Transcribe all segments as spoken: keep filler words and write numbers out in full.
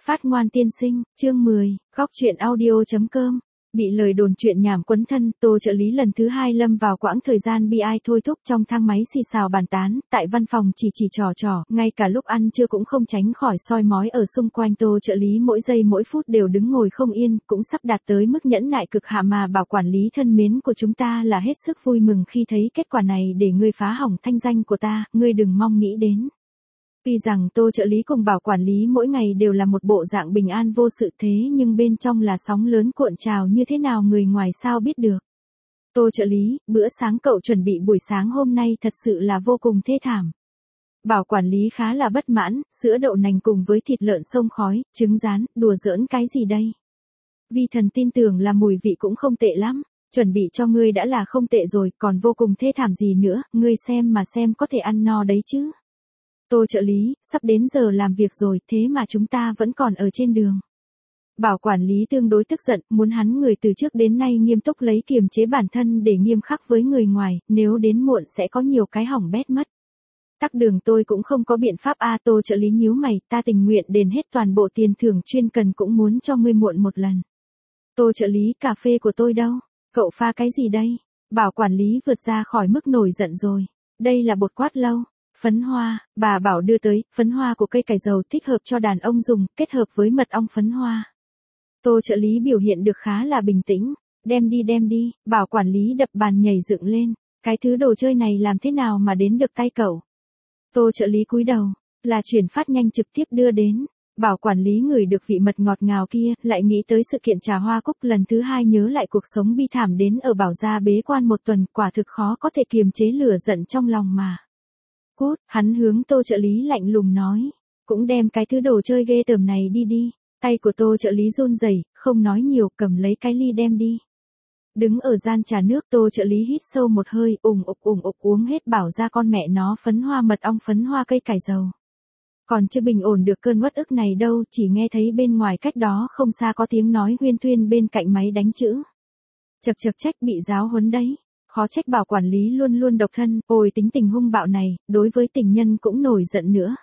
Phát ngoan tiên sinh, chương mười, góc truyện audio.com. Bị lời đồn chuyện nhảm quấn thân, Tô trợ lý lần thứ hai lâm vào quãng thời gian bi ai thôi thúc trong thang máy xì xào bàn tán, tại văn phòng chỉ chỉ trò trò, ngay cả lúc ăn trưa cũng không tránh khỏi soi mói ở xung quanh. Tô trợ lý mỗi giây mỗi phút đều đứng ngồi không yên, cũng sắp đạt tới mức nhẫn nại cực hạ mà Bảo quản lý thân mến của chúng ta là hết sức vui mừng khi thấy kết quả này. Để ngươi phá hỏng thanh danh của ta, ngươi đừng mong nghĩ đến. Tuy rằng Tô trợ lý cùng Bảo quản lý mỗi ngày đều là một bộ dạng bình an vô sự, thế nhưng bên trong là sóng lớn cuộn trào như thế nào người ngoài sao biết được. Tô trợ lý, bữa sáng cậu chuẩn bị buổi sáng hôm nay thật sự là vô cùng thê thảm. Bảo quản lý khá là bất mãn, sữa đậu nành cùng với thịt lợn xông khói, trứng rán, đùa giỡn cái gì đây? Vi thần tin tưởng là mùi vị cũng không tệ lắm, chuẩn bị cho ngươi đã là không tệ rồi, còn vô cùng thê thảm gì nữa, ngươi xem mà xem có thể ăn no đấy chứ. Tô trợ lý, sắp đến giờ làm việc rồi, thế mà chúng ta vẫn còn ở trên đường. Bảo quản lý tương đối tức giận, muốn hắn người từ trước đến nay nghiêm túc lấy kiềm chế bản thân để nghiêm khắc với người ngoài, nếu đến muộn sẽ có nhiều cái hỏng bét mất. Tắc đường tôi cũng không có biện pháp a à, Tô trợ lý nhíu mày, ta tình nguyện đền hết toàn bộ tiền thưởng chuyên cần cũng muốn cho ngươi muộn một lần. Tô trợ lý, cà phê của tôi đâu? Cậu pha cái gì đây? Bảo quản lý vượt ra khỏi mức nổi giận rồi. Đây là bột quát lâu. Phấn hoa, bà bảo đưa tới, phấn hoa của cây cải dầu thích hợp cho đàn ông dùng, kết hợp với mật ong phấn hoa. Tô trợ lý biểu hiện được khá là bình tĩnh, đem đi đem đi, Bảo quản lý đập bàn nhảy dựng lên, cái thứ đồ chơi này làm thế nào mà đến được tay cậu. Tô trợ lý cúi đầu, là chuyển phát nhanh trực tiếp đưa đến. Bảo quản lý ngửi được vị mật ngọt ngào kia, lại nghĩ tới sự kiện trà hoa cúc lần thứ hai, nhớ lại cuộc sống bi thảm đến ở Bảo gia bế quan một tuần, quả thực khó có thể kiềm chế lửa giận trong lòng mà. Cút, hắn hướng Tô trợ lý lạnh lùng nói, cũng đem cái thứ đồ chơi ghê tởm này đi đi. Tay của Tô trợ lý run rẩy, không nói nhiều, cầm lấy cái ly đem đi. Đứng ở gian trà nước, Tô trợ lý hít sâu một hơi, ủng ục ủng ục uống hết Bảo ra con mẹ nó phấn hoa mật ong phấn hoa cây cải dầu. Còn chưa bình ổn được cơn uất ức này đâu, chỉ nghe thấy bên ngoài cách đó không xa có tiếng nói huyên thuyên bên cạnh máy đánh chữ. Chật chật trách bị giáo huấn đấy. Khó trách Bảo quản lý luôn luôn độc thân, ôi tính tình hung bạo này, đối với tình nhân cũng nổi giận nữa.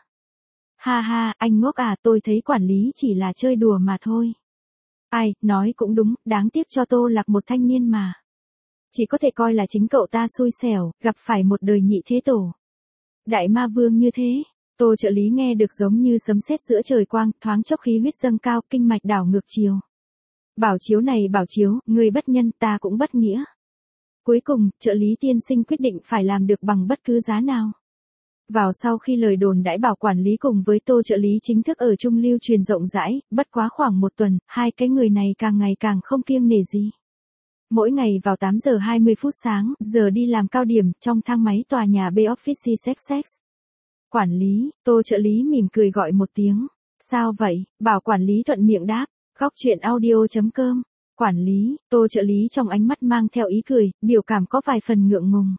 Ha ha, anh ngốc à, tôi thấy quản lý chỉ là chơi đùa mà thôi. Ai, nói cũng đúng, đáng tiếc cho Tô Lạc một thanh niên mà. Chỉ có thể coi là chính cậu ta xui xẻo, gặp phải một đời nhị thế tổ. Đại ma vương như thế, Tô trợ lý nghe được giống như sấm sét giữa trời quang, thoáng chốc khí huyết dâng cao, kinh mạch đảo ngược chiều. Bảo chiếu này bảo chiếu, người bất nhân ta cũng bất nghĩa. Cuối cùng, trợ lý tiên sinh quyết định phải làm được bằng bất cứ giá nào. Vào sau khi lời đồn đãi Bảo quản lý cùng với Tô trợ lý chính thức ở Trung lưu truyền rộng rãi, bất quá khoảng một tuần, hai cái người này càng ngày càng không kiêng nể gì. Mỗi ngày vào tám giờ hai mươi phút sáng, giờ đi làm cao điểm, trong thang máy tòa nhà B Office Essex. Quản lý, Tô trợ lý mỉm cười gọi một tiếng. Sao vậy? Bảo quản lý thuận miệng đáp. Góc truyện audio.com. Quản lý, Tô trợ lý trong ánh mắt mang theo ý cười, biểu cảm có vài phần ngượng ngùng.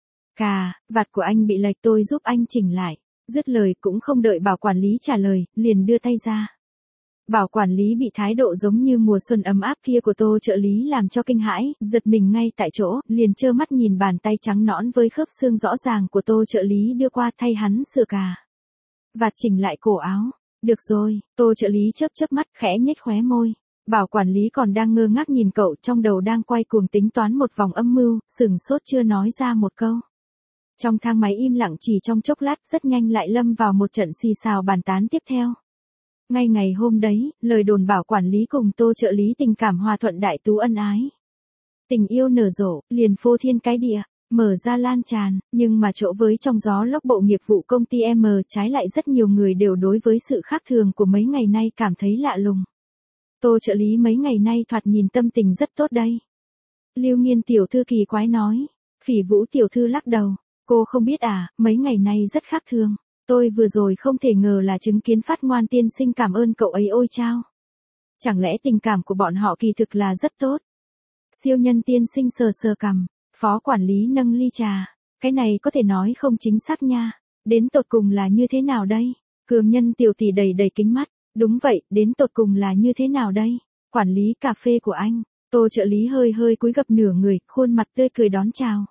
Cà, vạt của anh bị lệch, tôi giúp anh chỉnh lại. Dứt lời cũng không đợi Bảo quản lý trả lời, liền đưa tay ra. Bảo quản lý bị thái độ giống như mùa xuân ấm áp kia của Tô trợ lý làm cho kinh hãi, giật mình ngay tại chỗ, liền trơ mắt nhìn bàn tay trắng nõn với khớp xương rõ ràng của Tô trợ lý đưa qua thay hắn sửa cà. Vạt chỉnh lại cổ áo. Được rồi, Tô trợ lý chớp chớp mắt khẽ nhếch khóe môi. Bảo quản lý còn đang ngơ ngác nhìn cậu, trong đầu đang quay cuồng tính toán một vòng âm mưu, sừng sốt chưa nói ra một câu. Trong thang máy im lặng chỉ trong chốc lát, rất nhanh lại lâm vào một trận xì xào bàn tán tiếp theo. Ngay ngày hôm đấy, lời đồn Bảo quản lý cùng Tô trợ lý tình cảm hòa thuận đại tú ân ái. Tình yêu nở rộ, liền phô thiên cái địa, mở ra lan tràn, nhưng mà chỗ với trong gió lốc bộ nghiệp vụ công ty M, trái lại rất nhiều người đều đối với sự khác thường của mấy ngày nay cảm thấy lạ lùng. Tô trợ lý mấy ngày nay thoạt nhìn tâm tình rất tốt đây. Lưu Nghiên tiểu thư kỳ quái nói. Phỉ Vũ tiểu thư lắc đầu. Cô không biết à, mấy ngày nay rất khác thường. Tôi vừa rồi không thể ngờ là chứng kiến Phát ngoan tiên sinh cảm ơn cậu ấy ôi chao. Chẳng lẽ tình cảm của bọn họ kỳ thực là rất tốt. Siêu nhân tiên sinh sờ sờ cằm. Phó quản lý nâng ly trà. Cái này có thể nói không chính xác nha. Đến tột cùng là như thế nào đây? Cường nhân tiểu tỷ đầy đầy kính mắt. Đúng vậy, đến tột cùng là như thế nào đây? Quản lý cà phê của anh. Tô trợ lý hơi hơi cúi gập nửa người, khuôn mặt tươi cười đón chào.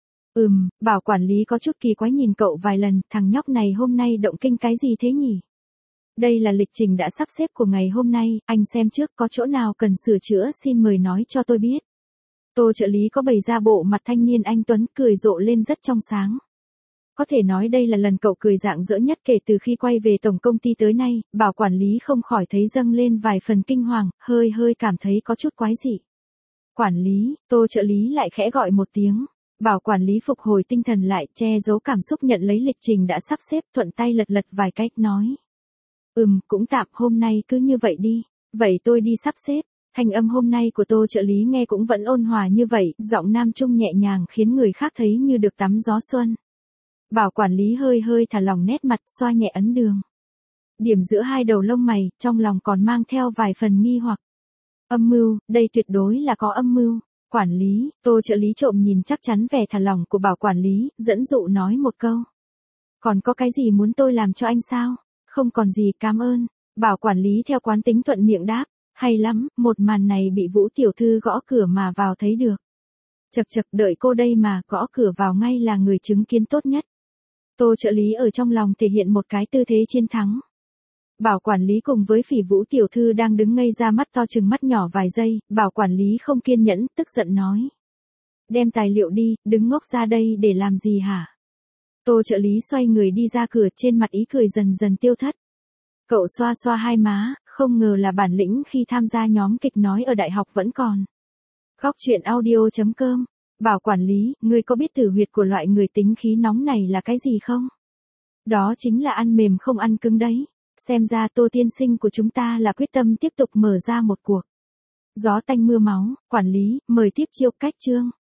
Ừm, Bảo quản lý có chút kỳ quái nhìn cậu vài lần, thằng nhóc này hôm nay động kinh cái gì thế nhỉ? Đây là lịch trình đã sắp xếp của ngày hôm nay, anh xem trước có chỗ nào cần sửa chữa xin mời nói cho tôi biết. Tô trợ lý có bày ra bộ mặt thanh niên anh Tuấn cười rộ lên rất trong sáng. Có thể nói đây là lần cậu cười rạng rỡ nhất kể từ khi quay về tổng công ty tới nay, Bảo quản lý không khỏi thấy dâng lên vài phần kinh hoàng, hơi hơi cảm thấy có chút quái dị. Quản lý, Tô trợ lý lại khẽ gọi một tiếng. Bảo quản lý phục hồi tinh thần lại, che giấu cảm xúc nhận lấy lịch trình đã sắp xếp, thuận tay lật lật vài cách nói. Ừm, cũng tạm, hôm nay cứ như vậy đi. Vậy tôi đi sắp xếp. Thanh âm hôm nay của Tô trợ lý nghe cũng vẫn ôn hòa như vậy, giọng nam trung nhẹ nhàng khiến người khác thấy như được tắm gió xuân. Bảo quản lý hơi hơi thả lỏng nét mặt, xoa nhẹ ấn đường. Điểm giữa hai đầu lông mày, trong lòng còn mang theo vài phần nghi hoặc. Âm mưu, đây tuyệt đối là có âm mưu. Quản lý, Tô trợ lý trộm nhìn chắc chắn vẻ thả lỏng của bảo quản lý, dẫn dụ nói một câu. Còn có cái gì muốn tôi làm cho anh sao? Không còn gì, cảm ơn. Bảo quản lý theo quán tính thuận miệng đáp. Hay lắm, một màn này bị Vũ tiểu thư gõ cửa mà vào thấy được. Chật chật, đợi cô đây mà, gõ cửa vào ngay là người chứng kiến tốt nhất. Tô trợ lý ở trong lòng thể hiện một cái tư thế chiến thắng. Bảo quản lý cùng với Phỉ Vũ tiểu thư đang đứng ngây ra mắt to chừng mắt nhỏ vài giây, bảo quản lý không kiên nhẫn, tức giận nói. Đem tài liệu đi, đứng ngốc ra đây để làm gì hả? Tô trợ lý xoay người đi ra cửa, trên mặt ý cười dần dần tiêu thất. Cậu xoa xoa hai má, không ngờ là bản lĩnh khi tham gia nhóm kịch nói ở đại học vẫn còn. Góc truyện audio chấm com. Bảo quản lý, ngươi có biết tử huyệt của loại người tính khí nóng này là cái gì không? Đó chính là ăn mềm không ăn cứng đấy. Xem ra Tô tiên sinh của chúng ta là quyết tâm tiếp tục mở ra một cuộc gió tanh mưa máu. Quản lý, mời tiếp chiêu cách chương.